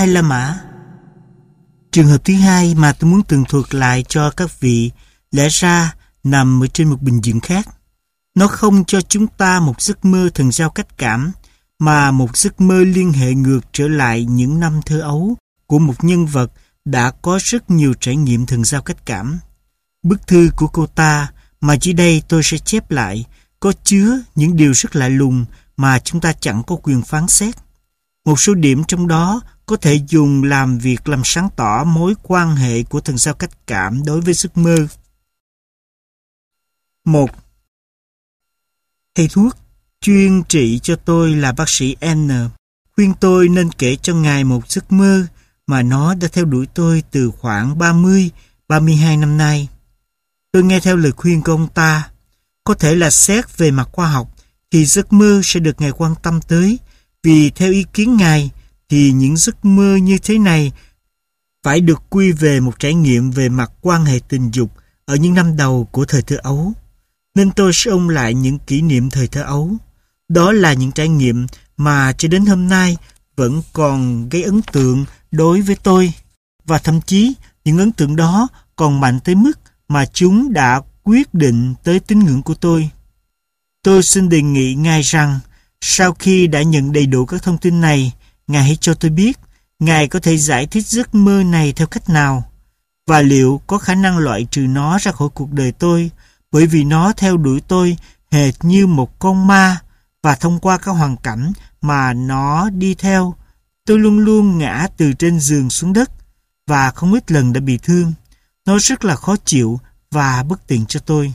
hay La Mã. Trường hợp thứ hai mà tôi muốn tường thuật lại cho các vị lẽ ra nằm ở trên một bình diện khác. Nó không cho chúng ta một giấc mơ thần giao cách cảm, mà một giấc mơ liên hệ ngược trở lại những năm thơ ấu của một nhân vật đã có rất nhiều trải nghiệm thần giao cách cảm. Bức thư của cô ta mà dưới đây tôi sẽ chép lại có chứa những điều rất lạ lùng mà chúng ta chẳng có quyền phán xét. Một số điểm trong đó có thể dùng làm việc làm sáng tỏ mối quan hệ của thần giao cách cảm đối với giấc mơ. 1. Thầy thuốc chuyên trị cho tôi là bác sĩ N khuyên tôi nên kể cho ngài một giấc mơ mà nó đã theo đuổi tôi từ khoảng 30-32 năm nay. Tôi nghe theo lời khuyên của ông ta. Có thể là xét về mặt khoa học thì giấc mơ sẽ được ngài quan tâm tới, vì theo ý kiến ngài thì những giấc mơ như thế này phải được quy về một trải nghiệm về mặt quan hệ tình dục ở những năm đầu của thời thơ ấu. Nên tôi sẽ ôn lại những kỷ niệm thời thơ ấu. Đó là những trải nghiệm mà cho đến hôm nay vẫn còn gây ấn tượng đối với tôi. Và thậm chí những ấn tượng đó còn mạnh tới mức mà chúng đã quyết định tới tín ngưỡng của tôi. Tôi xin đề nghị ngài rằng sau khi đã nhận đầy đủ các thông tin này, ngài hãy cho tôi biết ngài có thể giải thích giấc mơ này theo cách nào, và liệu có khả năng loại trừ nó ra khỏi cuộc đời tôi, bởi vì nó theo đuổi tôi hệt như một con ma, và thông qua các hoàn cảnh mà nó đi theo, tôi luôn luôn ngã từ trên giường xuống đất và không ít lần đã bị thương. Nó rất là khó chịu và bất tiện cho tôi.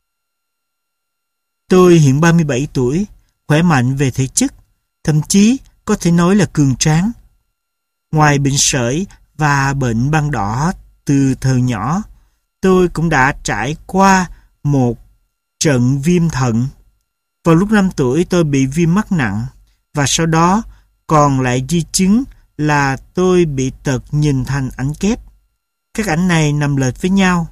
Tôi hiện 37 tuổi, khỏe mạnh về thể chất, thậm chí có thể nói là cường tráng. Ngoài bệnh sởi và bệnh ban đỏ từ thời nhỏ, tôi cũng đã trải qua một trận viêm thận. Vào lúc 5 tuổi tôi bị viêm mắt nặng, và sau đó còn lại di chứng là tôi bị tật nhìn thành ảnh kép. Các ảnh này nằm lệch với nhau.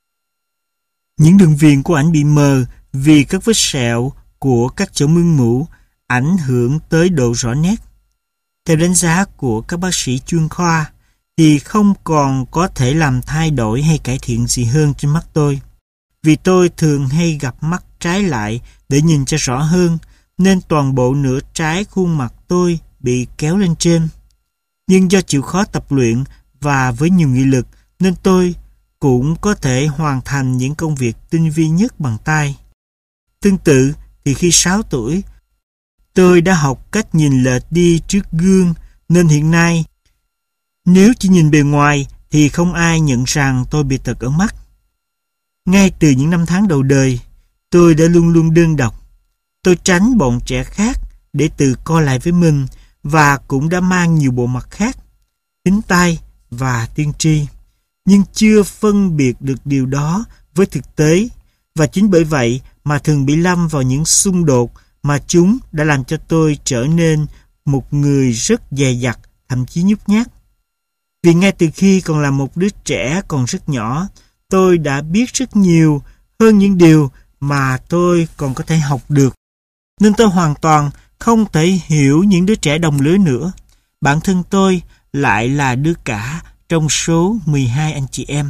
Những đường viền của ảnh bị mờ vì các vết sẹo của các chỗ mưng mủ ảnh hưởng tới độ rõ nét. Theo đánh giá của các bác sĩ chuyên khoa thì không còn có thể làm thay đổi hay cải thiện gì hơn trên mắt tôi. Vì tôi thường hay gặp mắt trái lại để nhìn cho rõ hơn, nên toàn bộ nửa trái khuôn mặt tôi bị kéo lên trên. Nhưng do chịu khó tập luyện và với nhiều nghị lực, nên tôi cũng có thể hoàn thành những công việc tinh vi nhất bằng tay. Tương tự thì khi 6 tuổi, tôi đã học cách nhìn lệch đi trước gương, nên hiện nay, nếu chỉ nhìn bề ngoài thì không ai nhận rằng tôi bị tật ở mắt. Ngay từ những năm tháng đầu đời, tôi đã luôn luôn đơn độc. Tôi tránh bọn trẻ khác để tự co lại với mình, và cũng đã mang nhiều bộ mặt khác, thính tai và tiên tri, nhưng chưa phân biệt được điều đó với thực tế, và chính bởi vậy mà thường bị lâm vào những xung đột mà chúng đã làm cho tôi trở nên một người rất dè dặt, thậm chí nhút nhát. Vì ngay từ khi còn là một đứa trẻ còn rất nhỏ, tôi đã biết rất nhiều hơn những điều mà tôi còn có thể học được. Nên tôi hoàn toàn không thể hiểu những đứa trẻ đồng lứa nữa. Bản thân tôi lại là đứa cả trong số 12 anh chị em.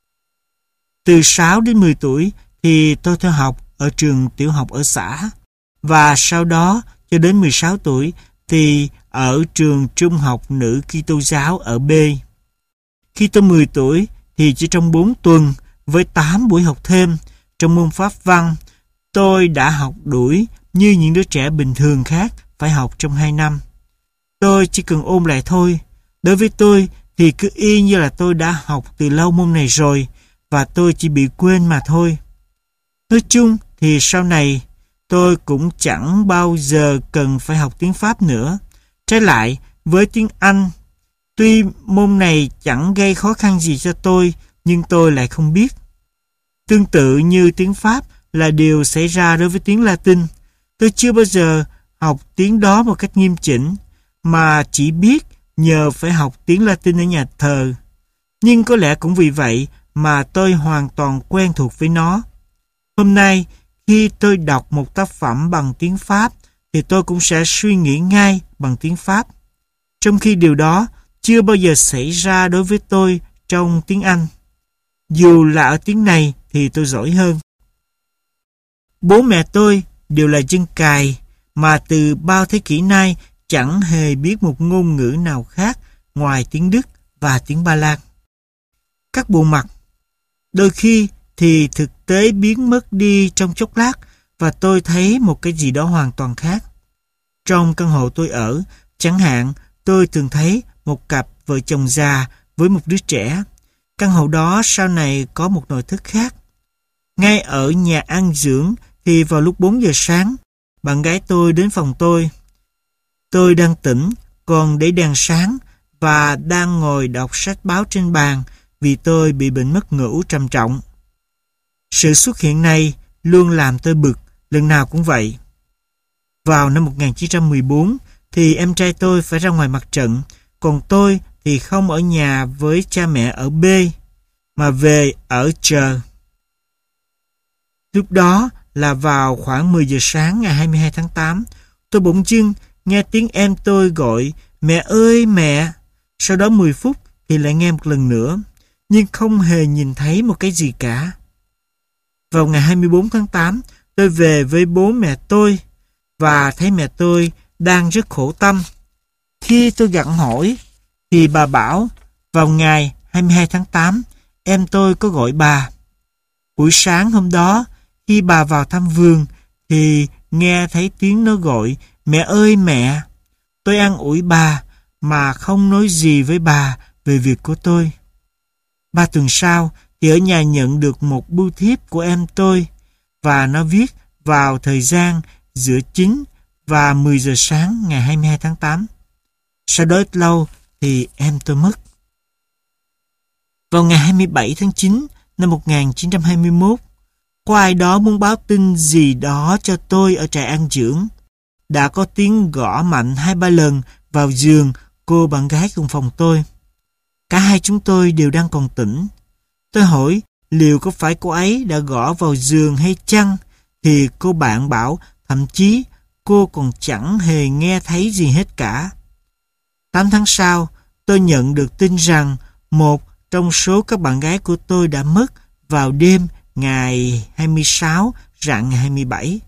Từ 6 đến 10 tuổi thì tôi theo học ở trường tiểu học ở xã, và sau đó cho đến 16 tuổi thì ở trường trung học nữ Kitô giáo ở B. Khi tôi 10 tuổi thì chỉ trong 4 tuần với 8 buổi học thêm trong môn Pháp văn, tôi đã học đuổi như những đứa trẻ bình thường khác phải học trong 2 năm. Tôi chỉ cần ôn lại thôi. Đối với tôi thì cứ y như là tôi đã học từ lâu môn này rồi, và tôi chỉ bị quên mà thôi. Nói chung thì sau này tôi cũng chẳng bao giờ cần phải học tiếng Pháp nữa. Trái lại với tiếng Anh, tuy môn này chẳng gây khó khăn gì cho tôi, nhưng tôi lại không biết. Tương tự như tiếng Pháp là điều xảy ra đối với tiếng Latin. Tôi chưa bao giờ học tiếng đó một cách nghiêm chỉnh, mà chỉ biết nhờ phải học tiếng Latin ở nhà thờ. Nhưng có lẽ cũng vì vậy mà tôi hoàn toàn quen thuộc với nó. Hôm nay, khi tôi đọc một tác phẩm bằng tiếng Pháp, thì tôi cũng sẽ suy nghĩ ngay bằng tiếng Pháp. Trong khi điều đó chưa bao giờ xảy ra đối với tôi trong tiếng Anh. Dù là ở tiếng này thì tôi giỏi hơn. Bố mẹ tôi đều là dân cài mà từ bao thế kỷ nay chẳng hề biết một ngôn ngữ nào khác ngoài tiếng Đức và tiếng Ba Lan. Các bộ mặt, đôi khi thì thực tế biến mất đi trong chốc lát và tôi thấy một cái gì đó hoàn toàn khác. Trong căn hộ tôi ở, chẳng hạn, tôi thường thấy một cặp vợ chồng già với một đứa trẻ. Căn hộ đó sau này có một nội thất khác. Ngay ở nhà ăn dưỡng thì vào lúc 4 giờ sáng, bạn gái tôi đến phòng tôi. Tôi đang tỉnh, còn để đèn sáng và đang ngồi đọc sách báo trên bàn vì tôi bị bệnh mất ngủ trầm trọng. Sự xuất hiện này luôn làm tôi bực, lần nào cũng vậy. Vào năm 1914 thì em trai tôi phải ra ngoài mặt trận, còn tôi thì không ở nhà với cha mẹ ở B, mà về ở chờ. Lúc đó là vào khoảng 10 giờ sáng ngày 22 tháng 8, tôi bỗng dưng nghe tiếng em tôi gọi mẹ ơi mẹ. Sau đó 10 phút thì lại nghe một lần nữa, nhưng không hề nhìn thấy một cái gì cả. Vào ngày 24 tháng 8, tôi về với bố mẹ tôi và thấy mẹ tôi đang rất khổ tâm. Khi tôi gặng hỏi thì bà bảo vào ngày 22 tháng 8 em tôi có gọi bà. Buổi sáng hôm đó khi bà vào thăm vườn thì nghe thấy tiếng nó gọi mẹ ơi mẹ. Tôi an ủi bà mà không nói gì với bà về việc của tôi. 3 tuần sau thì ở nhà nhận được một bưu thiếp của em tôi và nó viết vào thời gian giữa 9 và 10 giờ sáng ngày 22 tháng 8. Sau đó ít lâu thì em tôi mất. Vào ngày 27 tháng 9 năm 1921, có ai đó muốn báo tin gì đó cho tôi ở trại an dưỡng. Đã có tiếng gõ mạnh 2-3 lần vào giường cô bạn gái cùng phòng tôi. Cả hai chúng tôi đều đang còn tỉnh. Tôi hỏi liệu có phải cô ấy đã gõ vào giường hay chăng, thì cô bạn bảo thậm chí cô còn chẳng hề nghe thấy gì hết cả. 8 tháng sau, tôi nhận được tin rằng một trong số các bạn gái của tôi đã mất vào đêm ngày 26 rạng ngày 27.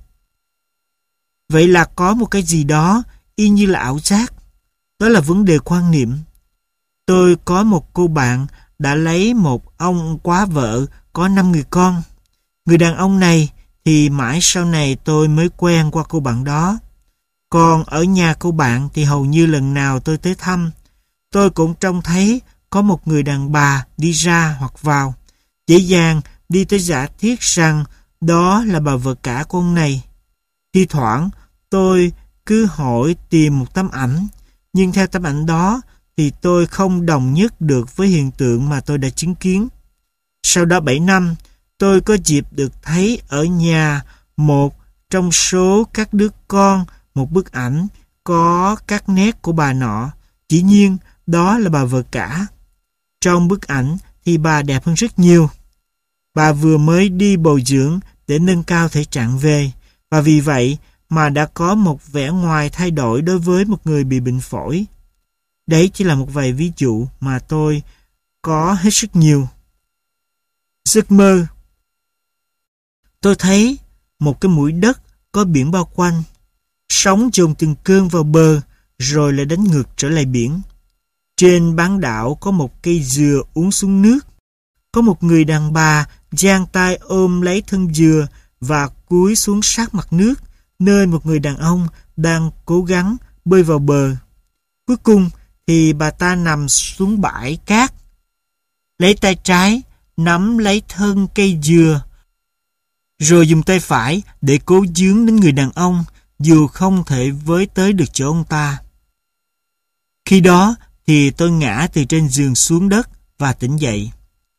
Vậy là có một cái gì đó y như là ảo giác. Đó là vấn đề quan niệm. Tôi có một cô bạn đã lấy một ông quá vợ có 5 người con. Người đàn ông này thì mãi sau này tôi mới quen qua cô bạn đó. Còn ở nhà cô bạn thì hầu như lần nào tôi tới thăm, tôi cũng trông thấy có một người đàn bà đi ra hoặc vào, dễ dàng đi tới giả thiết rằng đó là bà vợ cả của ông này. Thi thoảng tôi cứ hỏi tìm một tấm ảnh, nhưng theo tấm ảnh đó thì tôi không đồng nhất được với hiện tượng mà tôi đã chứng kiến. Sau đó 7 năm, tôi có dịp được thấy ở nhà một trong số các đứa con một bức ảnh có các nét của bà nọ. Dĩ nhiên, đó là bà vợ cả. Trong bức ảnh thì bà đẹp hơn rất nhiều. Bà vừa mới đi bồi dưỡng để nâng cao thể trạng về, và vì vậy mà đã có một vẻ ngoài thay đổi đối với một người bị bệnh phổi. Đấy chỉ là một vài ví dụ mà tôi có hết sức nhiều. Giấc mơ. Tôi thấy một cái mũi đất có biển bao quanh. Sóng dồn từng cơn vào bờ rồi lại đánh ngược trở lại biển. Trên bán đảo có một cây dừa uốn xuống nước. Có một người đàn bà giang tay ôm lấy thân dừa và cúi xuống sát mặt nước, nơi một người đàn ông đang cố gắng bơi vào bờ. Cuối cùng thì bà ta nằm xuống bãi cát, lấy tay trái nắm lấy thân cây dừa, rồi dùng tay phải để cố dướng đến người đàn ông, dù không thể với tới được chỗ ông ta. Khi đó thì tôi ngã từ trên giường xuống đất và tỉnh dậy.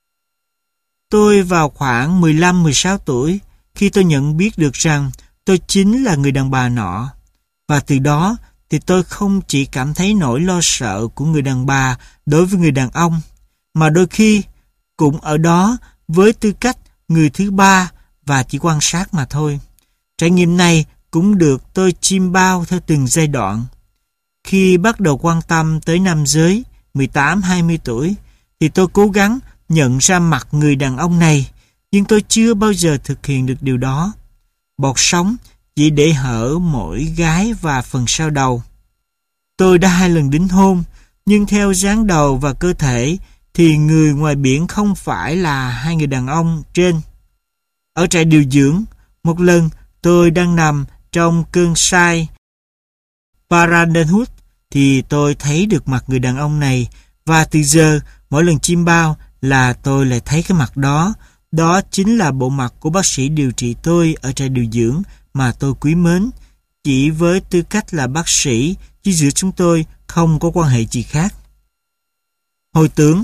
Tôi vào khoảng 15-16 tuổi khi tôi nhận biết được rằng tôi chính là người đàn bà nọ. Và từ đó thì tôi không chỉ cảm thấy nỗi lo sợ của người đàn bà đối với người đàn ông, mà đôi khi cũng ở đó với tư cách người thứ ba và chỉ quan sát mà thôi. Trải nghiệm này cũng được tôi chiêm bao theo từng giai đoạn. Khi bắt đầu quan tâm tới nam giới 18-20 tuổi, thì tôi cố gắng nhận ra mặt người đàn ông này, nhưng tôi chưa bao giờ thực hiện được điều đó. Bọt sóng chỉ để hở mỗi gái và phần sau đầu. Tôi đã 2 lần đính hôn, nhưng theo dáng đầu và cơ thể thì người ngoài biển không phải là 2 người đàn ông trên. Ở trại điều dưỡng, một lần tôi đang nằm trong cơn say Parenthood thì tôi thấy được mặt người đàn ông này, và từ giờ mỗi lần chiêm bao là tôi lại thấy cái mặt đó. Đó chính là bộ mặt của bác sĩ điều trị tôi ở trại điều dưỡng mà tôi quý mến, chỉ với tư cách là bác sĩ, chứ giữa chúng tôi không có quan hệ gì khác. Hồi tưởng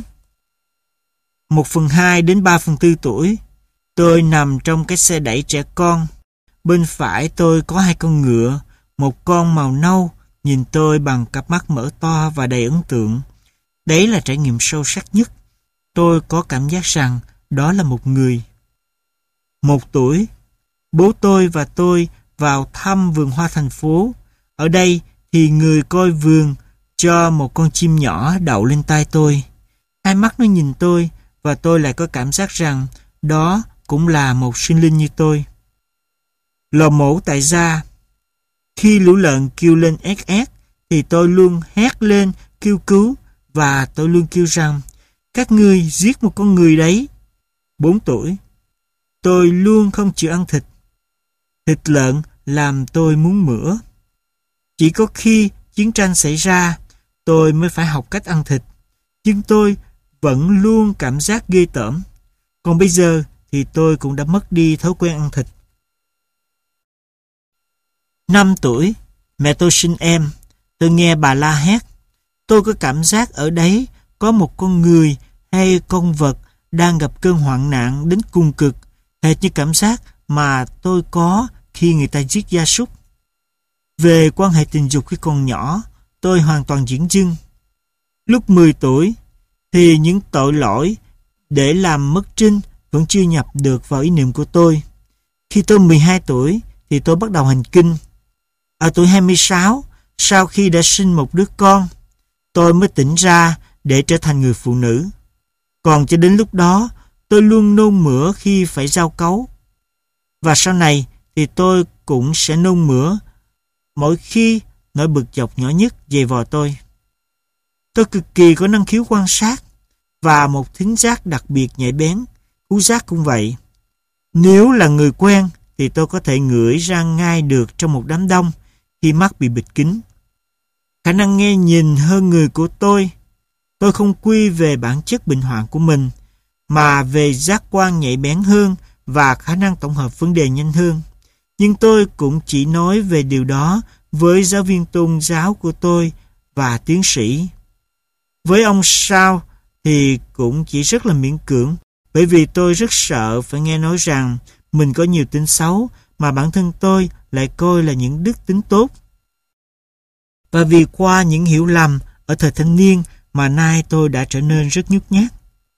1/2 đến 3/4 tuổi, tôi nằm trong cái xe đẩy trẻ con. Bên phải tôi có 2 con ngựa, một con màu nâu nhìn tôi bằng cặp mắt mở to và đầy ấn tượng. Đấy là trải nghiệm sâu sắc nhất. Tôi có cảm giác rằng đó là một người. 1 tuổi, bố tôi và tôi vào thăm vườn hoa thành phố. Ở đây thì người coi vườn cho một con chim nhỏ đậu lên tai tôi. 2 mắt nó nhìn tôi và tôi lại có cảm giác rằng đó cũng là một sinh linh như tôi. Lò mổ tại gia. Khi lũ lợn kêu lên ét ét thì tôi luôn hét lên kêu cứu, và tôi luôn kêu rằng các ngươi giết một con người đấy. 4 tuổi, tôi luôn không chịu ăn thịt. Thịt lợn làm tôi muốn mửa. Chỉ có khi chiến tranh xảy ra, tôi mới phải học cách ăn thịt. Nhưng tôi vẫn luôn cảm giác ghê tởm. Còn bây giờ thì tôi cũng đã mất đi thói quen ăn thịt. 5 tuổi, mẹ tôi sinh em. Tôi nghe bà la hét. Tôi có cảm giác ở đấy có một con người hay con vật đang gặp cơn hoạn nạn đến cùng cực, hệt như cảm giác mà tôi có khi người ta giết gia súc. Về quan hệ tình dục khi còn nhỏ, tôi hoàn toàn dửng dưng. Lúc 10 tuổi, thì những tội lỗi để làm mất trinh vẫn chưa nhập được vào ý niệm của tôi. Khi tôi 12 tuổi, thì tôi bắt đầu hành kinh. Ở tuổi 26, sau khi đã sinh một đứa con, tôi mới tỉnh ra để trở thành người phụ nữ. Còn cho đến lúc đó, tôi luôn nôn mửa khi phải giao cấu. Và sau này thì tôi cũng sẽ nôn mửa mỗi khi nỗi bực dọc nhỏ nhất dày vò tôi. Tôi cực kỳ có năng khiếu quan sát và một thính giác đặc biệt nhạy bén. Khứu giác cũng vậy. Nếu là người quen thì tôi có thể ngửi ra ngay được trong một đám đông khi mắt bị bịt kín. Khả năng nghe nhìn hơn người của tôi không quy về bản chất bệnh hoạn của mình, mà về giác quan nhạy bén hơn và khả năng tổng hợp vấn đề nhanh hơn. Nhưng tôi cũng chỉ nói về điều đó với giáo viên tôn giáo của tôi và tiến sĩ. Với ông Sao thì cũng chỉ rất là miễn cưỡng, bởi vì tôi rất sợ phải nghe nói rằng mình có nhiều tính xấu mà bản thân tôi lại coi là những đức tính tốt. Và vì qua những hiểu lầm ở thời thanh niên mà nay tôi đã trở nên rất nhút nhát.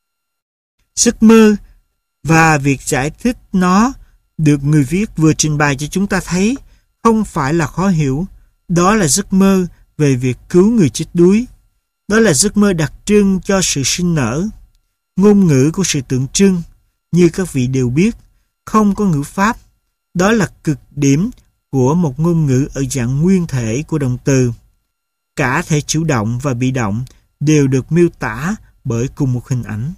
Giấc mơ và việc giải thích nó được người viết vừa trình bày cho chúng ta thấy không phải là khó hiểu. Đó là giấc mơ về việc cứu người chết đuối. Đó là giấc mơ đặc trưng cho sự sinh nở. Ngôn ngữ của sự tượng trưng, như các vị đều biết, không có ngữ pháp. Đó là cực điểm của một ngôn ngữ ở dạng nguyên thể của động từ. Cả thể chủ động và bị động đều được miêu tả bởi cùng một hình ảnh.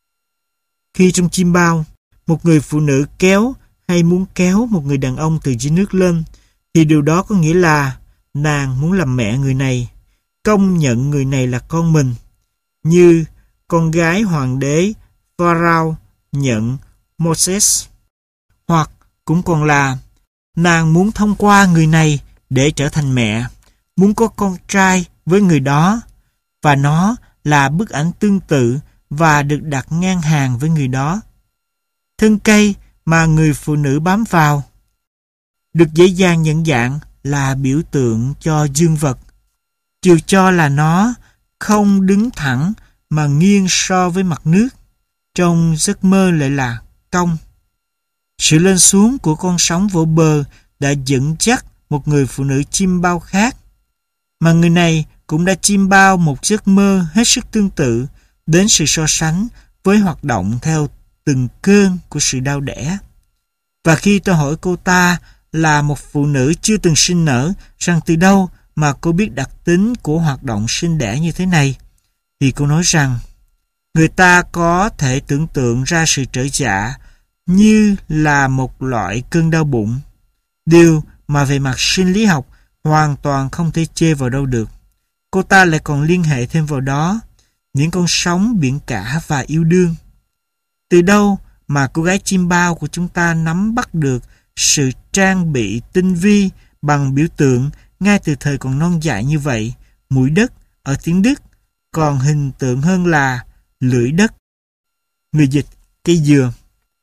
Khi trong chim bao, một người phụ nữ kéo hay muốn kéo một người đàn ông từ dưới nước lên, thì điều đó có nghĩa là nàng muốn làm mẹ người này, công nhận người này là con mình, như con gái hoàng đế Pharaoh nhận Moses. Hoặc cũng còn là nàng muốn thông qua người này để trở thành mẹ, muốn có con trai với người đó, và nó là bức ảnh tương tự và được đặt ngang hàng với người đó. Thân cây mà người phụ nữ bám vào được dễ dàng nhận dạng là biểu tượng cho dương vật, trừ cho là nó không đứng thẳng mà nghiêng so với mặt nước. Trong giấc mơ lại là cong. Sự lên xuống của con sóng vỗ bờ đã dẫn dắt một người phụ nữ chim bao khác, mà người này cũng đã chiêm bao một giấc mơ hết sức tương tự đến sự so sánh với hoạt động theo từng cơn của sự đau đẻ. Và khi tôi hỏi cô ta là một phụ nữ chưa từng sinh nở rằng từ đâu mà cô biết đặc tính của hoạt động sinh đẻ như thế này, thì cô nói rằng người ta có thể tưởng tượng ra sự trở dạ như là một loại cơn đau bụng, điều mà về mặt sinh lý học hoàn toàn không thể chê vào đâu được. Cô ta lại còn liên hệ thêm vào đó những con sóng biển cả và yêu đương. Từ đâu mà cô gái chim bao của chúng ta nắm bắt được sự trang bị tinh vi bằng biểu tượng ngay từ thời còn non dại như vậy, mũi đất ở tiếng Đức, còn hình tượng hơn là lưỡi đất. Người dịch: cây dừa.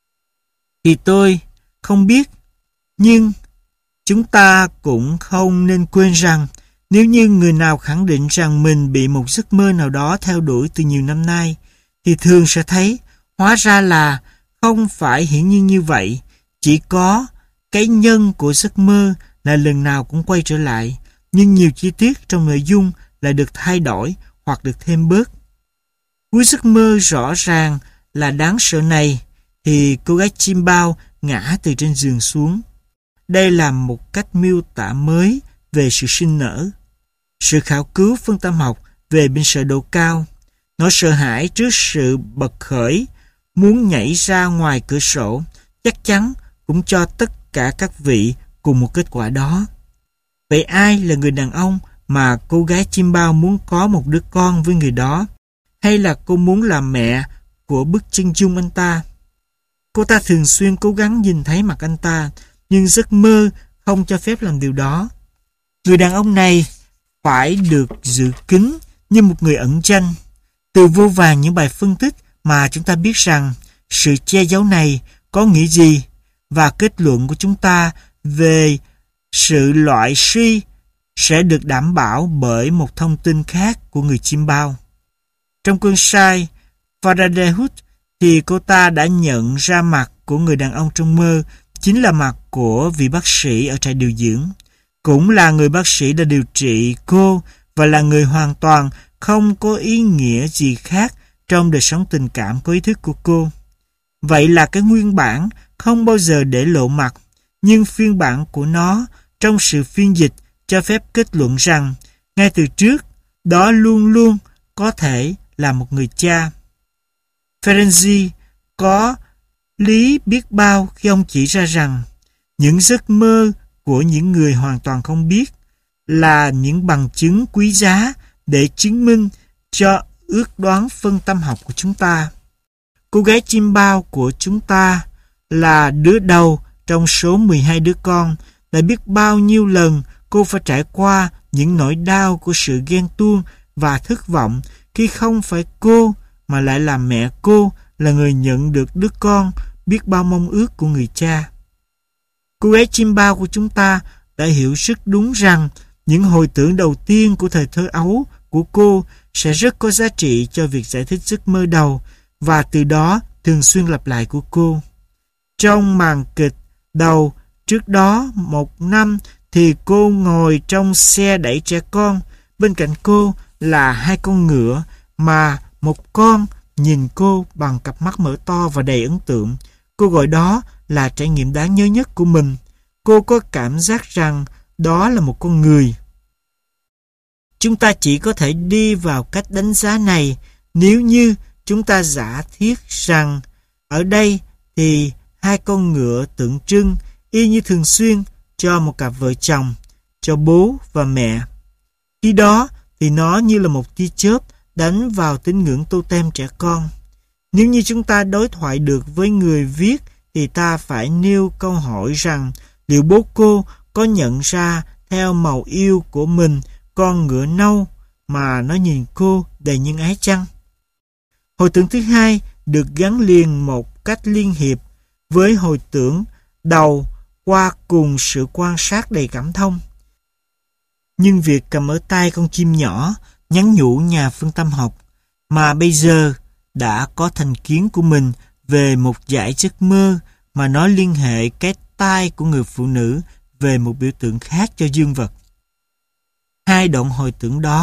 Thì tôi không biết, nhưng chúng ta cũng không nên quên rằng nếu như người nào khẳng định rằng mình bị một giấc mơ nào đó theo đuổi từ nhiều năm nay, thì thường sẽ thấy hóa ra là không phải hiển nhiên như vậy. Chỉ có cái nhân của giấc mơ là lần nào cũng quay trở lại, nhưng nhiều chi tiết trong nội dung lại được thay đổi hoặc được thêm bớt. Cuối giấc mơ rõ ràng là đáng sợ này, thì cô gái chim bao ngã từ trên giường xuống. Đây là một cách miêu tả mới về sự sinh nở. Sự khảo cứu phân tâm học về bệnh sợ độ cao, nỗi sợ hãi trước sự bật khởi, muốn nhảy ra ngoài cửa sổ, chắc chắn cũng cho tất cả các vị cùng một kết quả đó. Vậy ai là người đàn ông mà cô gái chim bao muốn có một đứa con với người đó? Hay là cô muốn làm mẹ của bức chân dung anh ta? Cô ta thường xuyên cố gắng nhìn thấy mặt anh ta, nhưng giấc mơ không cho phép làm điều đó. Người đàn ông này phải được giữ kín như một người ẩn danh. Từ vô vàn những bài phân tích mà chúng ta biết rằng sự che giấu này có nghĩa gì, và kết luận của chúng ta về sự loại suy sẽ được đảm bảo bởi một thông tin khác của người chim bao. Trong cơn say Faraday thì cô ta đã nhận ra mặt của người đàn ông trong mơ chính là mặt của vị bác sĩ ở trại điều dưỡng, cũng là người bác sĩ đã điều trị cô và là người hoàn toàn không có ý nghĩa gì khác trong đời sống tình cảm có ý thức của cô. Vậy là cái nguyên bản không bao giờ để lộ mặt, nhưng phiên bản của nó trong sự phiên dịch cho phép kết luận rằng ngay từ trước đó luôn luôn có thể là một người cha. Ferenczi có lý biết bao khi ông chỉ ra rằng những giấc mơ của những người hoàn toàn không biết là những bằng chứng quý giá để chứng minh cho ước đoán phân tâm học của chúng ta. Cô gái chim bao của chúng ta là đứa đầu trong số 12 đứa con. Đã biết bao nhiêu lần cô phải trải qua những nỗi đau của sự ghen tuông và thất vọng khi không phải cô mà lại là mẹ cô là người nhận được đứa con biết bao mong ước của người cha. Cô gái chim bao của chúng ta đã hiểu rất đúng rằng những hồi tưởng đầu tiên của thời thơ ấu của cô sẽ rất có giá trị cho việc giải thích giấc mơ đầu và từ đó thường xuyên lặp lại của cô. Trong màn kịch đầu trước đó 1 năm thì cô ngồi trong xe đẩy trẻ con. Bên cạnh cô là 2 con ngựa mà một con nhìn cô bằng cặp mắt mở to và đầy ấn tượng. Cô gọi đó là trải nghiệm đáng nhớ nhất của mình. Cô có cảm giác rằng đó là một con người. Chúng ta chỉ có thể đi vào cách đánh giá này nếu như chúng ta giả thiết rằng ở đây thì 2 con ngựa tượng trưng y như thường xuyên cho một cặp vợ chồng, cho bố và mẹ. Khi đó thì nó như là một tia chớp đánh vào tín ngưỡng totem trẻ con. Nếu như chúng ta đối thoại được với người viết thì ta phải nêu câu hỏi rằng liệu bố cô có nhận ra theo màu yêu của mình con ngựa nâu mà nó nhìn cô đầy nhân ái chăng? Hồi tưởng thứ hai được gắn liền một cách liên hiệp với hồi tưởng đầu qua cùng sự quan sát đầy cảm thông. Nhưng việc cầm ở tay con chim nhỏ nhắn nhủ nhà phân tâm học mà bây giờ đã có thành kiến của mình về một dải giấc mơ mà nó liên hệ cái tai của người phụ nữ về một biểu tượng khác cho dương vật. 2 đoạn hồi tưởng đó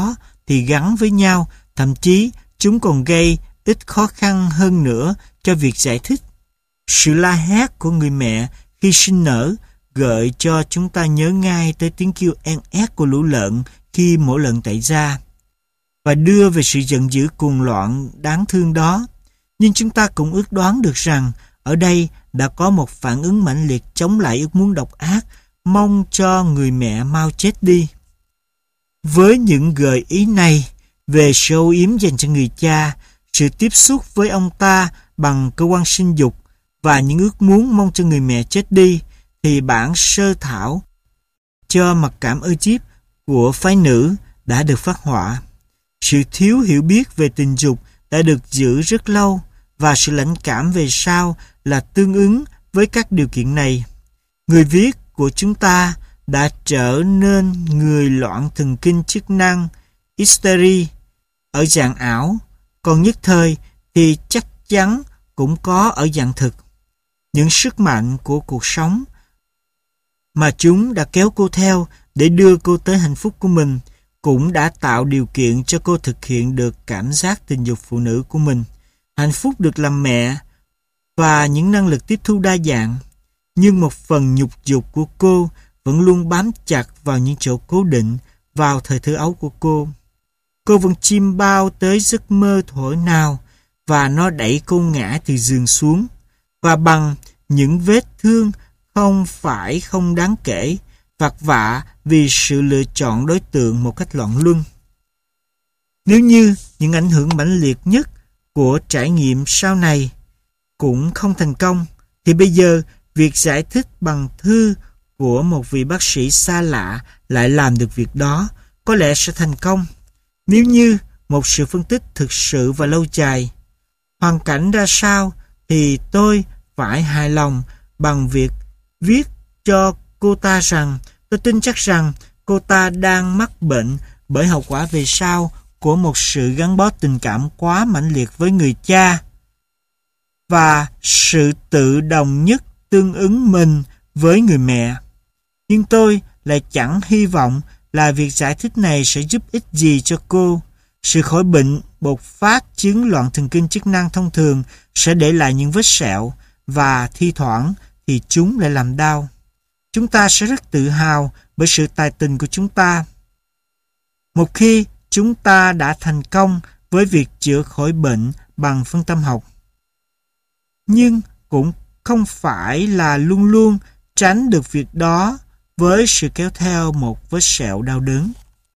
thì gắn với nhau, thậm chí chúng còn gây ít khó khăn hơn nữa cho việc giải thích. Sự la hét của người mẹ khi sinh nở gợi cho chúng ta nhớ ngay tới tiếng kêu en ét của lũ lợn khi mổ lợn tẩy ra, và đưa về sự giận dữ cuồng loạn đáng thương đó. Nhưng chúng ta cũng ước đoán được rằng ở đây đã có một phản ứng mãnh liệt chống lại ước muốn độc ác, mong cho người mẹ mau chết đi. Với những gợi ý này về sự âu yếm dành cho người cha, sự tiếp xúc với ông ta bằng cơ quan sinh dục và những ước muốn mong cho người mẹ chết đi, thì bản sơ thảo cho mặc cảm Egypt của phái nữ đã được phác họa. Sự thiếu hiểu biết về tình dục đã được giữ rất lâu, và sự lãnh cảm về sau là tương ứng với các điều kiện này. Người viết của chúng ta đã trở nên người loạn thần kinh chức năng, hysteria, ở dạng ảo, còn nhất thời thì chắc chắn cũng có ở dạng thực. Những sức mạnh của cuộc sống mà chúng đã kéo cô theo để đưa cô tới hạnh phúc của mình cũng đã tạo điều kiện cho cô thực hiện được cảm giác tình dục phụ nữ của mình, hạnh phúc được làm mẹ và những năng lực tiếp thu đa dạng. Nhưng một phần nhục dục của cô vẫn luôn bám chặt vào những chỗ cố định vào thời thơ ấu của cô. Cô vẫn chim bao tới giấc mơ thuở nào, và nó đẩy cô ngã từ giường xuống, và bằng những vết thương không đáng kể, vặt vả vì sự lựa chọn đối tượng một cách loạn luân. Nếu như những ảnh hưởng mãnh liệt nhất của trải nghiệm sau này cũng không thành công, thì bây giờ việc giải thích bằng thư của một vị bác sĩ xa lạ lại làm được việc đó có lẽ sẽ thành công, nếu như một sự phân tích thực sự và lâu dài. Hoàn cảnh ra sao thì tôi phải hài lòng bằng việc viết cho cô ta rằng tôi tin chắc rằng cô ta đang mắc bệnh bởi hậu quả về sau của một sự gắn bó tình cảm quá mãnh liệt với người cha, và sự tự đồng nhất tương ứng mình với người mẹ. Nhưng tôi lại chẳng hy vọng là việc giải thích này sẽ giúp ích gì cho cô. Sự khỏi bệnh bộc phát chứng loạn thần kinh chức năng thông thường sẽ để lại những vết sẹo, và thi thoảng thì chúng lại làm đau. Chúng ta sẽ rất tự hào bởi sự tài tình của chúng ta. Một khi chúng ta đã thành công với việc chữa khỏi bệnh bằng phân tâm học. Nhưng cũng không phải là luôn luôn tránh được việc đó với sự kéo theo một vết sẹo đau đớn.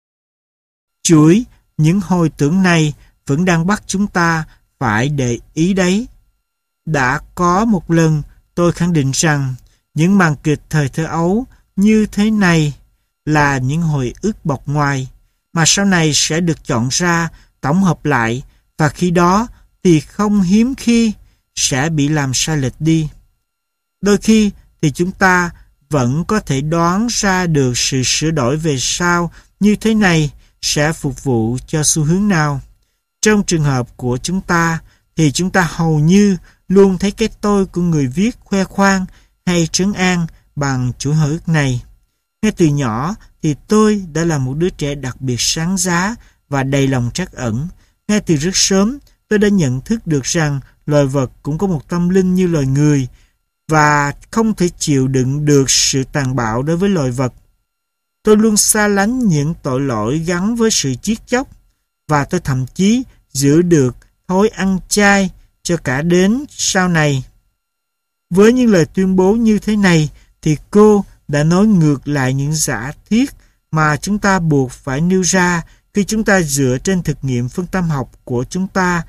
Chuỗi những hồi tưởng này vẫn đang bắt chúng ta phải để ý đấy. Đã có một lần tôi khẳng định rằng những màn kịch thời thơ ấu như thế này là những hồi ức bọc ngoài, mà sau này sẽ được chọn ra, tổng hợp lại, và khi đó thì không hiếm khi sẽ bị làm sai lệch đi. Đôi khi thì chúng ta vẫn có thể đoán ra được sự sửa đổi về sau như thế này sẽ phục vụ cho xu hướng nào. Trong trường hợp của chúng ta thì chúng ta hầu như luôn thấy cái tôi của người viết khoe khoang hay trấn an bằng chuỗi hồi ức này. Ngay từ nhỏ thì tôi đã là một đứa trẻ đặc biệt sáng giá và đầy lòng trắc ẩn. Ngay từ rất sớm, tôi đã nhận thức được rằng loài vật cũng có một tâm linh như loài người, và không thể chịu đựng được sự tàn bạo đối với loài vật. Tôi luôn xa lánh những tội lỗi gắn với sự giết chóc, và tôi thậm chí giữ được thói ăn chay cho cả đến sau này. Với những lời tuyên bố như thế này thì cô đã nói ngược lại những giả thiết mà chúng ta buộc phải nêu ra khi chúng ta dựa trên thực nghiệm phân tâm học của chúng ta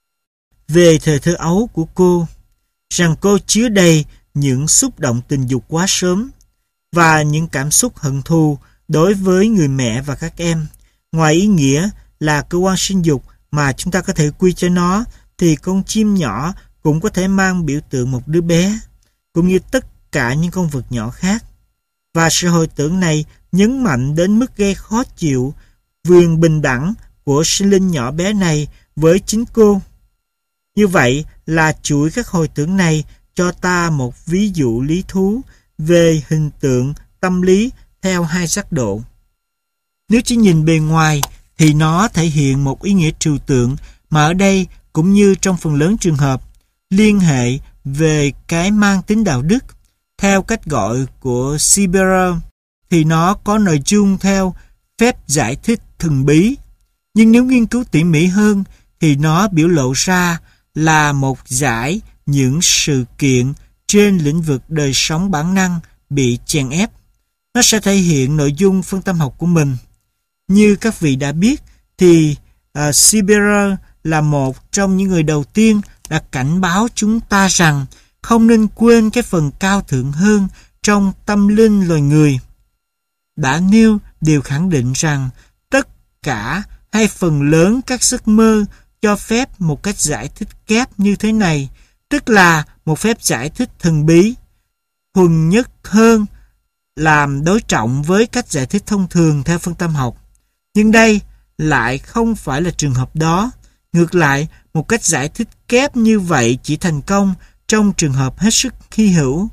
về thời thơ ấu của cô, rằng cô chứa đầy những xúc động tình dục quá sớm và những cảm xúc hận thù đối với người mẹ và các em. Ngoài ý nghĩa là cơ quan sinh dục mà chúng ta có thể quy cho nó, thì con chim nhỏ cũng có thể mang biểu tượng một đứa bé, cũng như tất cả những con vật nhỏ khác. Và sự hồi tưởng này nhấn mạnh đến mức gây khó chịu vườn bình đẳng của sinh linh nhỏ bé này với chính cô. Như vậy là chuỗi các hồi tưởng này cho ta một ví dụ lý thú về hình tượng tâm lý theo hai sắc độ. Nếu chỉ nhìn bề ngoài thì nó thể hiện một ý nghĩa trừu tượng mà ở đây cũng như trong phần lớn trường hợp liên hệ về cái mang tính đạo đức. Theo cách gọi của Sibera thì nó có nội dung theo phép giải thích thần bí. Nhưng nếu nghiên cứu tỉ mỉ hơn thì nó biểu lộ ra là một dải những sự kiện trên lĩnh vực đời sống bản năng bị chèn ép. Nó sẽ thể hiện nội dung phân tâm học của mình. Như các vị đã biết thì Sibera là một trong những người đầu tiên đã cảnh báo chúng ta rằng không nên quên cái phần cao thượng hơn trong tâm linh loài người. Đã nêu điều khẳng định rằng tất cả hay phần lớn các giấc mơ cho phép một cách giải thích kép như thế này, tức là một phép giải thích thần bí, thuần nhất hơn làm đối trọng với cách giải thích thông thường theo phân tâm học. Nhưng đây lại không phải là trường hợp đó. Ngược lại, một cách giải thích kép như vậy chỉ thành công trong trường hợp hết sức hy hữu.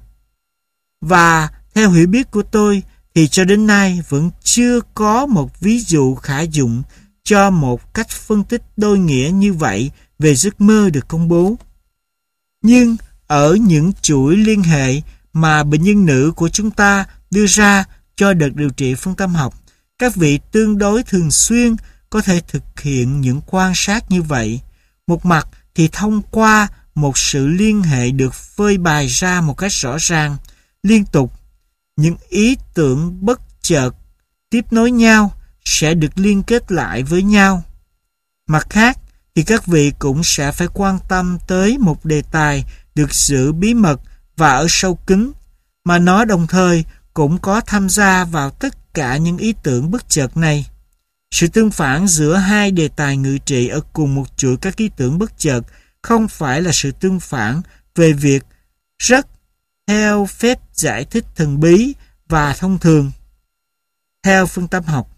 Và theo hiểu biết của tôi thì cho đến nay vẫn chưa có một ví dụ khả dụng cho một cách phân tích đôi nghĩa như vậy về giấc mơ được công bố. Nhưng ở những chuỗi liên hệ mà bệnh nhân nữ của chúng ta đưa ra cho đợt điều trị phân tâm học, các vị tương đối thường xuyên có thể thực hiện những quan sát như vậy. Một mặt thì thông qua một sự liên hệ được phơi bày ra một cách rõ ràng, liên tục, những ý tưởng bất chợt tiếp nối nhau sẽ được liên kết lại với nhau. Mặt khác thì các vị cũng sẽ phải quan tâm tới một đề tài được giữ bí mật và ở sâu kín, mà nó đồng thời cũng có tham gia vào tất cả những ý tưởng bất chợt này. Sự tương phản giữa hai đề tài ngự trị ở cùng một chuỗi các ý tưởng bất chợt không phải là sự tương phản về việc rất theo phép giải thích thần bí và thông thường theo phân tâm học,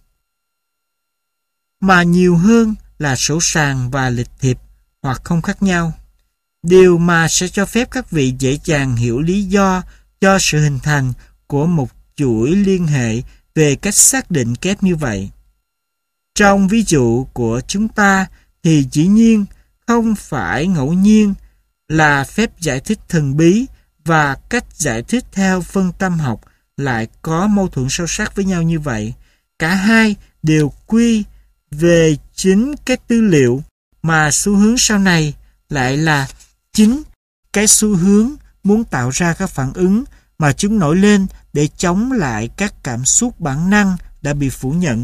mà nhiều hơn là sổ sàng và lịch thiệp hoặc không khác nhau. Điều mà sẽ cho phép các vị dễ dàng hiểu lý do cho sự hình thành của một chuỗi liên hệ về cách xác định kép như vậy. Trong ví dụ của chúng ta thì dĩ nhiên không phải ngẫu nhiên là phép giải thích thần bí và cách giải thích theo phân tâm học lại có mâu thuẫn sâu sắc với nhau như vậy. Cả hai đều quy về chính cái tư liệu, mà xu hướng sau này lại là chính cái xu hướng muốn tạo ra các phản ứng mà chúng nổi lên để chống lại các cảm xúc bản năng đã bị phủ nhận.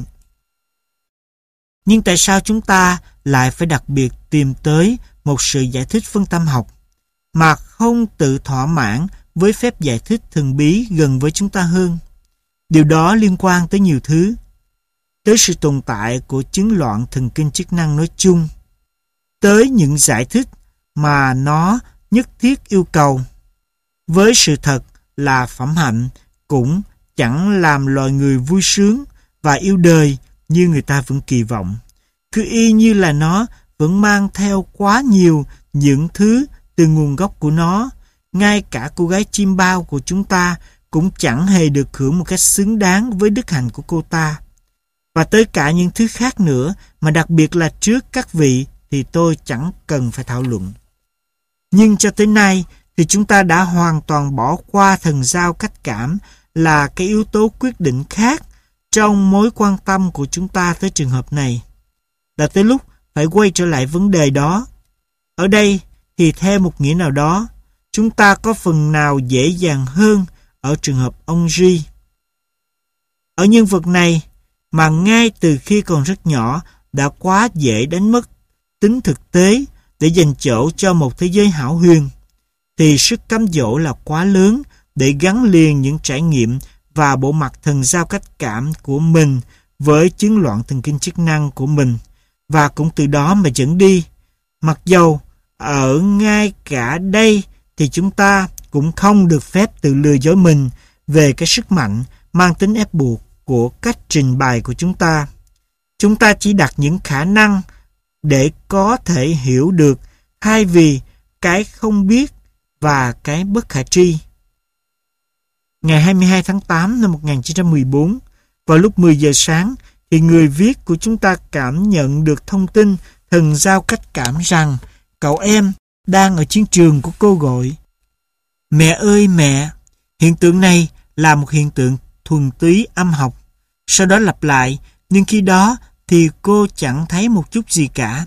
Nhưng tại sao chúng ta lại phải đặc biệt tìm tới một sự giải thích phân tâm học mà không tự thỏa mãn với phép giải thích thần bí gần với chúng ta hơn? Điều đó liên quan tới nhiều thứ, tới sự tồn tại của chứng loạn thần kinh chức năng nói chung, tới những giải thích mà nó nhất thiết yêu cầu. Với sự thật là phẩm hạnh cũng chẳng làm loài người vui sướng và yêu đời như người ta vẫn kỳ vọng. Cứ y như là nó vẫn mang theo quá nhiều những thứ từ nguồn gốc của nó. Ngay cả cô gái chim bao của chúng ta cũng chẳng hề được hưởng một cách xứng đáng với đức hạnh của cô ta. Và tới cả những thứ khác nữa mà đặc biệt là trước các vị thì tôi chẳng cần phải thảo luận. Nhưng cho tới nay thì chúng ta đã hoàn toàn bỏ qua thần giao cách cảm là cái yếu tố quyết định khác trong mối quan tâm của chúng ta tới trường hợp này. Đã tới lúc phải quay trở lại vấn đề đó. Ở đây thì theo một nghĩa nào đó, chúng ta có phần nào dễ dàng hơn ở trường hợp ông G. Ở nhân vật này mà ngay từ khi còn rất nhỏ đã quá dễ đánh mất tính thực tế để dành chỗ cho một thế giới hão huyền, thì sức cám dỗ là quá lớn để gắn liền những trải nghiệm và bộ mặt thần giao cách cảm của mình với chứng loạn thần kinh chức năng của mình, và cũng từ đó mà dẫn đi. Mặc dầu ở ngay cả đây thì chúng ta cũng không được phép tự lừa dối mình về cái sức mạnh mang tính ép buộc của cách trình bày của chúng ta. Chúng ta chỉ đặt những khả năng để có thể hiểu được thay vì cái không biết và cái bất khả tri. Ngày 22 tháng 8 năm 1914, vào lúc 10 giờ sáng, thì người viết của chúng ta cảm nhận được thông tin thần giao cách cảm rằng cậu em đang ở chiến trường của cô gọi. Mẹ ơi mẹ! Hiện tượng này là một hiện tượng thuần túy âm học. Sau đó lặp lại, nhưng khi đó thì cô chẳng thấy một chút gì cả.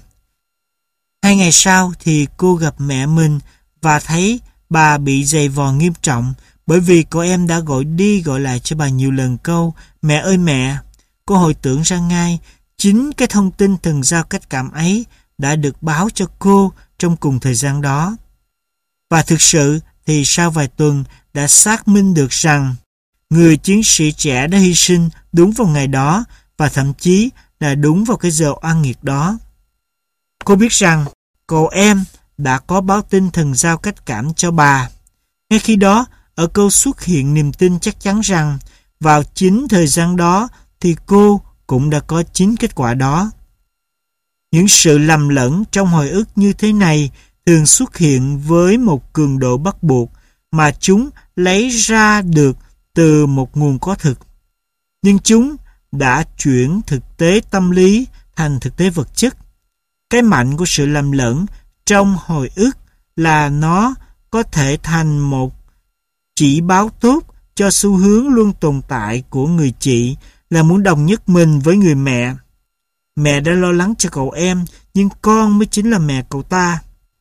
2 ngày sau thì cô gặp mẹ mình và thấy bà bị giày vò nghiêm trọng bởi vì cậu em đã gọi đi gọi lại cho bà nhiều lần câu mẹ ơi mẹ. Cô hồi tưởng ra ngay, chính cái thông tin thần giao cách cảm ấy đã được báo cho cô trong cùng thời gian đó. Và thực sự thì sau vài tuần đã xác minh được rằng người chiến sĩ trẻ đã hy sinh đúng vào ngày đó và thậm chí là đúng vào cái giờ oan nghiệt đó. Cô biết rằng cậu em đã có báo tin thần giao cách cảm cho bà. Ngay khi đó, ở cô xuất hiện niềm tin chắc chắn rằng vào chính thời gian đó thì cô cũng đã có chính kết quả đó. Những sự lầm lẫn trong hồi ức như thế này thường xuất hiện với một cường độ bắt buộc mà chúng lấy ra được từ một nguồn có thực. Nhưng chúng đã chuyển thực tế tâm lý thành thực tế vật chất. Cái mạnh của sự lầm lẫn trong hồi ức là nó có thể thành một chỉ báo tốt cho xu hướng luôn tồn tại của người chị là muốn đồng nhất mình với người mẹ. Mẹ đã lo lắng cho cậu em, nhưng con mới chính là mẹ cậu ta.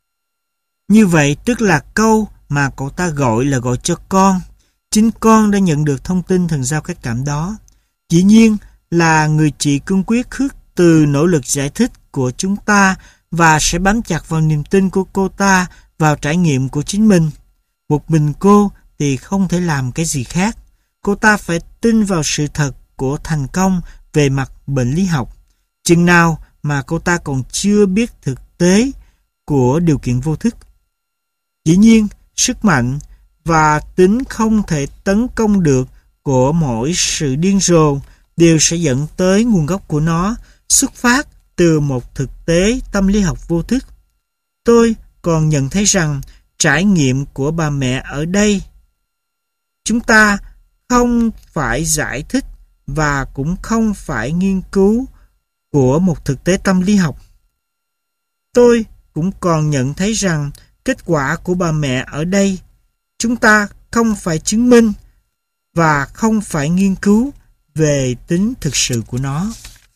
Như vậy tức là câu mà cậu ta gọi là gọi cho con. Chính con đã nhận được thông tin thần giao cách cảm đó. Dĩ nhiên là người chị cương quyết khước từ nỗ lực giải thích của chúng ta và sẽ bám chặt vào niềm tin của cô ta vào trải nghiệm của chính mình. Một mình cô thì không thể làm cái gì khác. Cô ta phải tin vào sự thật của thành công về mặt bệnh lý học. Chừng nào mà cô ta còn chưa biết thực tế của điều kiện vô thức. Dĩ nhiên, sức mạnh và tính không thể tấn công được của mỗi sự điên rồ đều sẽ dẫn tới nguồn gốc của nó, xuất phát từ một thực tế tâm lý học vô thức. Tôi còn nhận thấy rằng trải nghiệm của bà mẹ ở đây chúng ta không phải giải thích và cũng không phải nghiên cứu của một thực tế tâm lý học. Tôi cũng còn nhận thấy rằng kết quả của bà mẹ ở đây chúng ta không phải chứng minh và không phải nghiên cứu về tính thực sự của nó.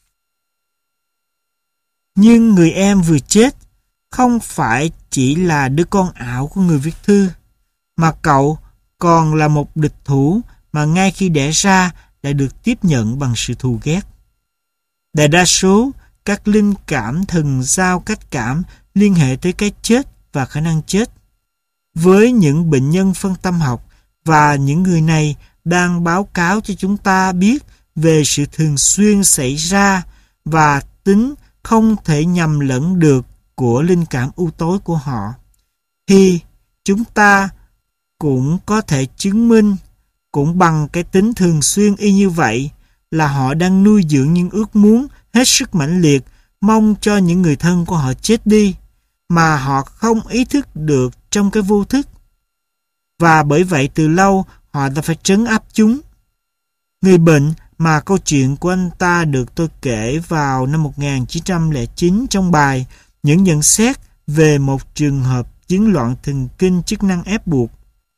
Nhưng người em vừa chết không phải chỉ là đứa con ảo của người viết thư, mà cậu còn là một địch thủ mà ngay khi đẻ ra đã được tiếp nhận bằng sự thù ghét. Đại đa số các linh cảm thần giao cách cảm liên hệ tới cái chết và khả năng chết. Với những bệnh nhân phân tâm học và những người này đang báo cáo cho chúng ta biết về sự thường xuyên xảy ra và tính không thể nhầm lẫn được của linh cảm u tối của họ, thì chúng ta cũng có thể chứng minh cũng bằng cái tính thường xuyên y như vậy là họ đang nuôi dưỡng những ước muốn hết sức mãnh liệt mong cho những người thân của họ chết đi mà họ không ý thức được trong cái vô thức. Và bởi vậy từ lâu họ đã phải trấn áp chúng. Người bệnh mà câu chuyện của anh ta được tôi kể vào năm 1909 trong bài Những nhận xét về một trường hợp chứng loạn thần kinh chức năng ép buộc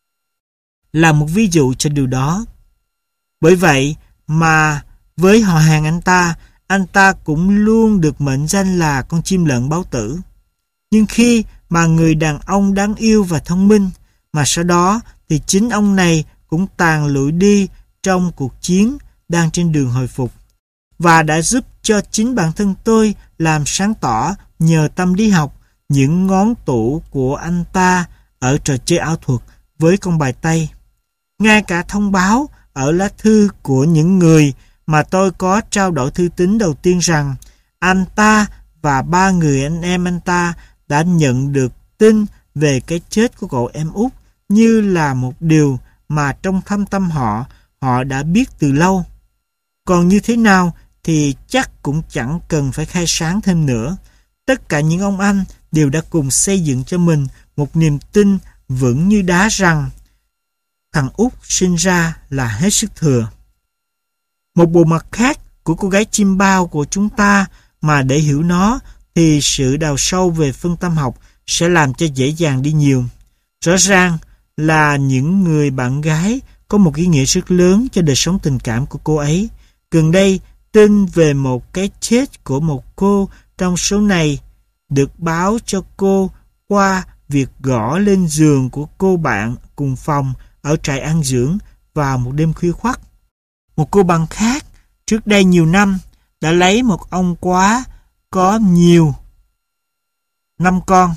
là một ví dụ cho điều đó. Bởi vậy mà với họ hàng anh ta cũng luôn được mệnh danh là con chim lợn báo tử. Nhưng khi mà người đàn ông đáng yêu và thông minh, mà sau đó thì chính ông này cũng tàn lụi đi trong cuộc chiến đang trên đường hồi phục, và đã giúp cho chính bản thân tôi làm sáng tỏ nhờ tâm lý học những ngón tủ của anh ta ở trò chơi ảo thuật với con bài tây. Ngay cả thông báo ở lá thư của những người mà tôi có trao đổi thư tín đầu tiên rằng anh ta và 3 người anh em anh ta đã nhận được tin về cái chết của cậu em út như là một điều mà trong thâm tâm họ đã biết từ lâu. Còn như thế nào thì chắc cũng chẳng cần phải khai sáng thêm nữa. Tất cả những ông anh đều đã cùng xây dựng cho mình một niềm tin vững như đá rằng thằng út sinh ra là hết sức thừa. Một bộ mặt khác của cô gái chim bao của chúng ta, mà để hiểu nó thì sự đào sâu về phân tâm học sẽ làm cho dễ dàng đi nhiều. Rõ ràng là những người bạn gái có một ý nghĩa rất lớn cho đời sống tình cảm của cô ấy. Gần đây, tin về một cái chết của một cô trong số này được báo cho cô qua việc gõ lên giường của cô bạn cùng phòng ở trại an dưỡng vào một đêm khuya khoắt. Một cô bạn khác trước đây nhiều năm đã lấy một ông quá có nhiều 5 con.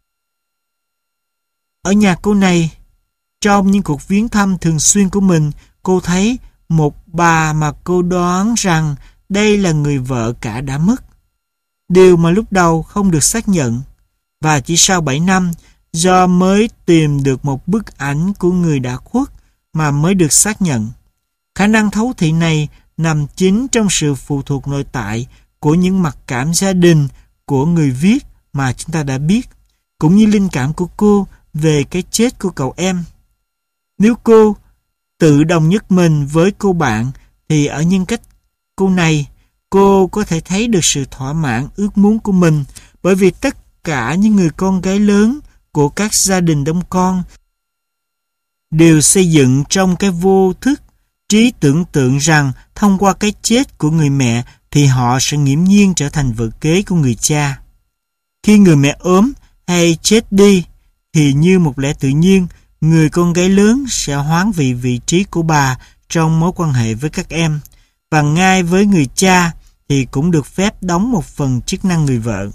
Ở nhà cô này, trong những cuộc viếng thăm thường xuyên của mình, cô thấy một bà mà cô đoán rằng đây là người vợ cả đã mất. Điều mà lúc đầu không được xác nhận. Và chỉ sau 7 năm, do mới tìm được một bức ảnh của người đã khuất mà mới được xác nhận. Khả năng thấu thị này nằm chính trong sự phụ thuộc nội tại của những mặc cảm gia đình của người viết mà chúng ta đã biết, cũng như linh cảm của cô về cái chết của cậu em. Nếu cô tự đồng nhất mình với cô bạn, thì ở nhân cách cô này, cô có thể thấy được sự thỏa mãn ước muốn của mình, bởi vì tất cả những người con gái lớn của các gia đình đông con đều xây dựng trong cái vô thức trí tưởng tượng rằng thông qua cái chết của người mẹ thì họ sẽ nghiễm nhiên trở thành vợ kế của người cha. Khi người mẹ ốm hay chết đi thì như một lẽ tự nhiên, người con gái lớn sẽ hoán vị trí của bà trong mối quan hệ với các em, và ngay với người cha thì cũng được phép đóng một phần chức năng người vợ.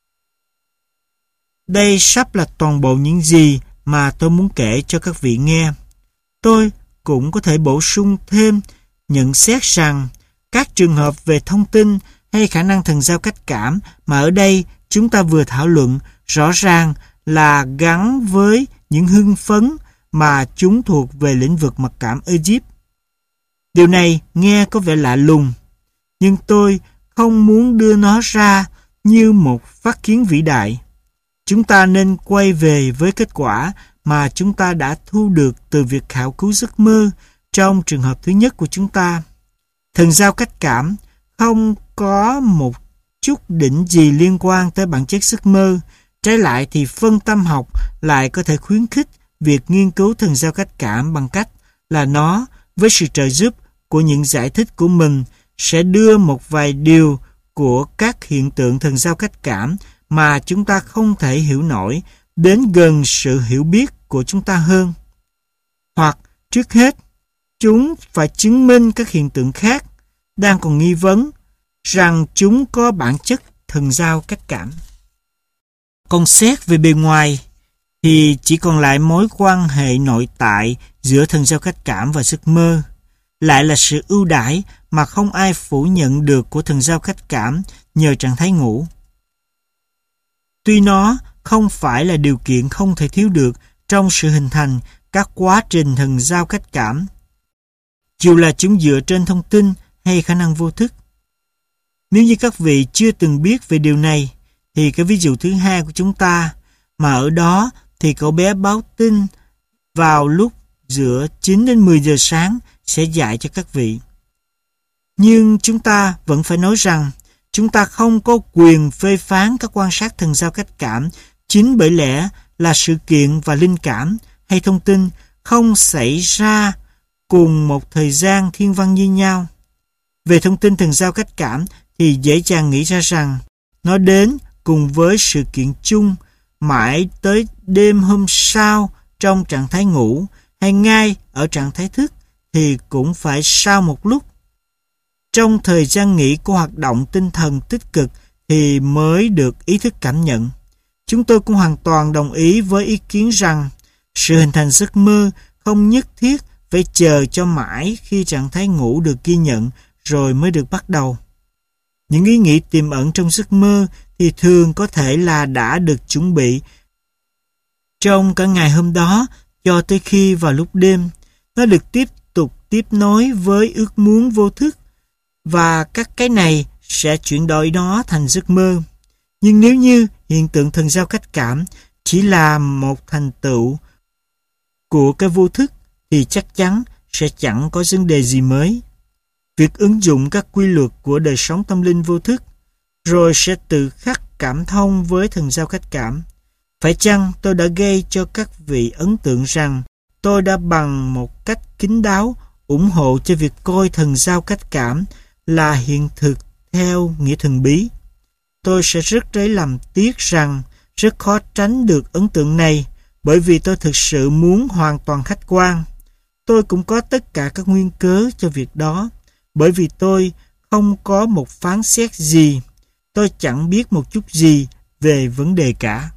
Đây sắp là toàn bộ những gì mà tôi muốn kể cho các vị nghe. Tôi cũng có thể bổ sung thêm nhận xét rằng các trường hợp về thông tin hay khả năng thần giao cách cảm mà ở đây chúng ta vừa thảo luận rõ ràng là gắn với những hưng phấn mà chúng thuộc về lĩnh vực mặc cảm Egypt. Điều này nghe có vẻ lạ lùng, nhưng tôi không muốn đưa nó ra như một phát kiến vĩ đại. Chúng ta nên quay về với kết quả mà chúng ta đã thu được từ việc khảo cứu giấc mơ trong trường hợp thứ nhất của chúng ta. Thần giao cách cảm không có một chút đỉnh gì liên quan tới bản chất giấc mơ. Trái lại thì phân tâm học lại có thể khuyến khích việc nghiên cứu thần giao cách cảm bằng cách là nó, với sự trợ giúp của những giải thích của mình, sẽ đưa một vài điều của các hiện tượng thần giao cách cảm mà chúng ta không thể hiểu nổi đến gần sự hiểu biết của chúng ta hơn. Hoặc trước hết, chúng phải chứng minh các hiện tượng khác đang còn nghi vấn rằng chúng có bản chất thần giao cách cảm. Còn xét về bề ngoài thì chỉ còn lại mối quan hệ nội tại giữa thần giao cách cảm và giấc mơ, lại là sự ưu đãi mà không ai phủ nhận được của thần giao cách cảm nhờ trạng thái ngủ. Tuy nó không phải là điều kiện không thể thiếu được trong sự hình thành các quá trình thần giao cách cảm, dù là chúng dựa trên thông tin hay khả năng vô thức. Nếu như các vị chưa từng biết về điều này, thì cái ví dụ thứ hai của chúng ta, mà ở đó thì cậu bé báo tin vào lúc giữa 9 đến 10 giờ sáng sẽ dạy cho các vị. Nhưng chúng ta vẫn phải nói rằng chúng ta không có quyền phê phán các quan sát thần giao cách cảm, chính bởi lẽ là sự kiện và linh cảm hay thông tin không xảy ra cùng một thời gian thiên văn như nhau. Về thông tin thần giao cách cảm thì dễ dàng nghĩ ra rằng nó đến cùng với sự kiện chung mãi tới đêm hôm sau trong trạng thái ngủ, hay ngay ở trạng thái thức thì cũng phải sau một lúc. Trong thời gian nghỉ của hoạt động tinh thần tích cực thì mới được ý thức cảm nhận. Chúng tôi cũng hoàn toàn đồng ý với ý kiến rằng sự hình thành giấc mơ không nhất thiết phải chờ cho mãi khi trạng thái ngủ được ghi nhận rồi mới được bắt đầu. Những ý nghĩ tiềm ẩn trong giấc mơ thì thường có thể là đã được chuẩn bị trong cả ngày hôm đó cho tới khi vào lúc đêm nó được tiếp tục tiếp nối với ước muốn vô thức, và các cái này sẽ chuyển đổi nó thành giấc mơ. Nhưng nếu như hiện tượng thần giao cách cảm chỉ là một thành tựu của cái vô thức thì chắc chắn sẽ chẳng có vấn đề gì mới. việc ứng dụng các quy luật của đời sống tâm linh vô thức, rồi sẽ tự khắc cảm thông với thần giao cách cảm. Phải chăng tôi đã gây cho các vị ấn tượng rằng tôi đã bằng một cách kín đáo ủng hộ cho việc coi thần giao cách cảm là hiện thực theo nghĩa thần bí? Tôi sẽ rất lấy làm tiếc rằng rất khó tránh được ấn tượng này, bởi vì tôi thực sự muốn hoàn toàn khách quan. Tôi cũng có tất cả các nguyên cớ cho việc đó, bởi vì tôi không có một phán xét gì. Tôi chẳng biết một chút gì về vấn đề cả.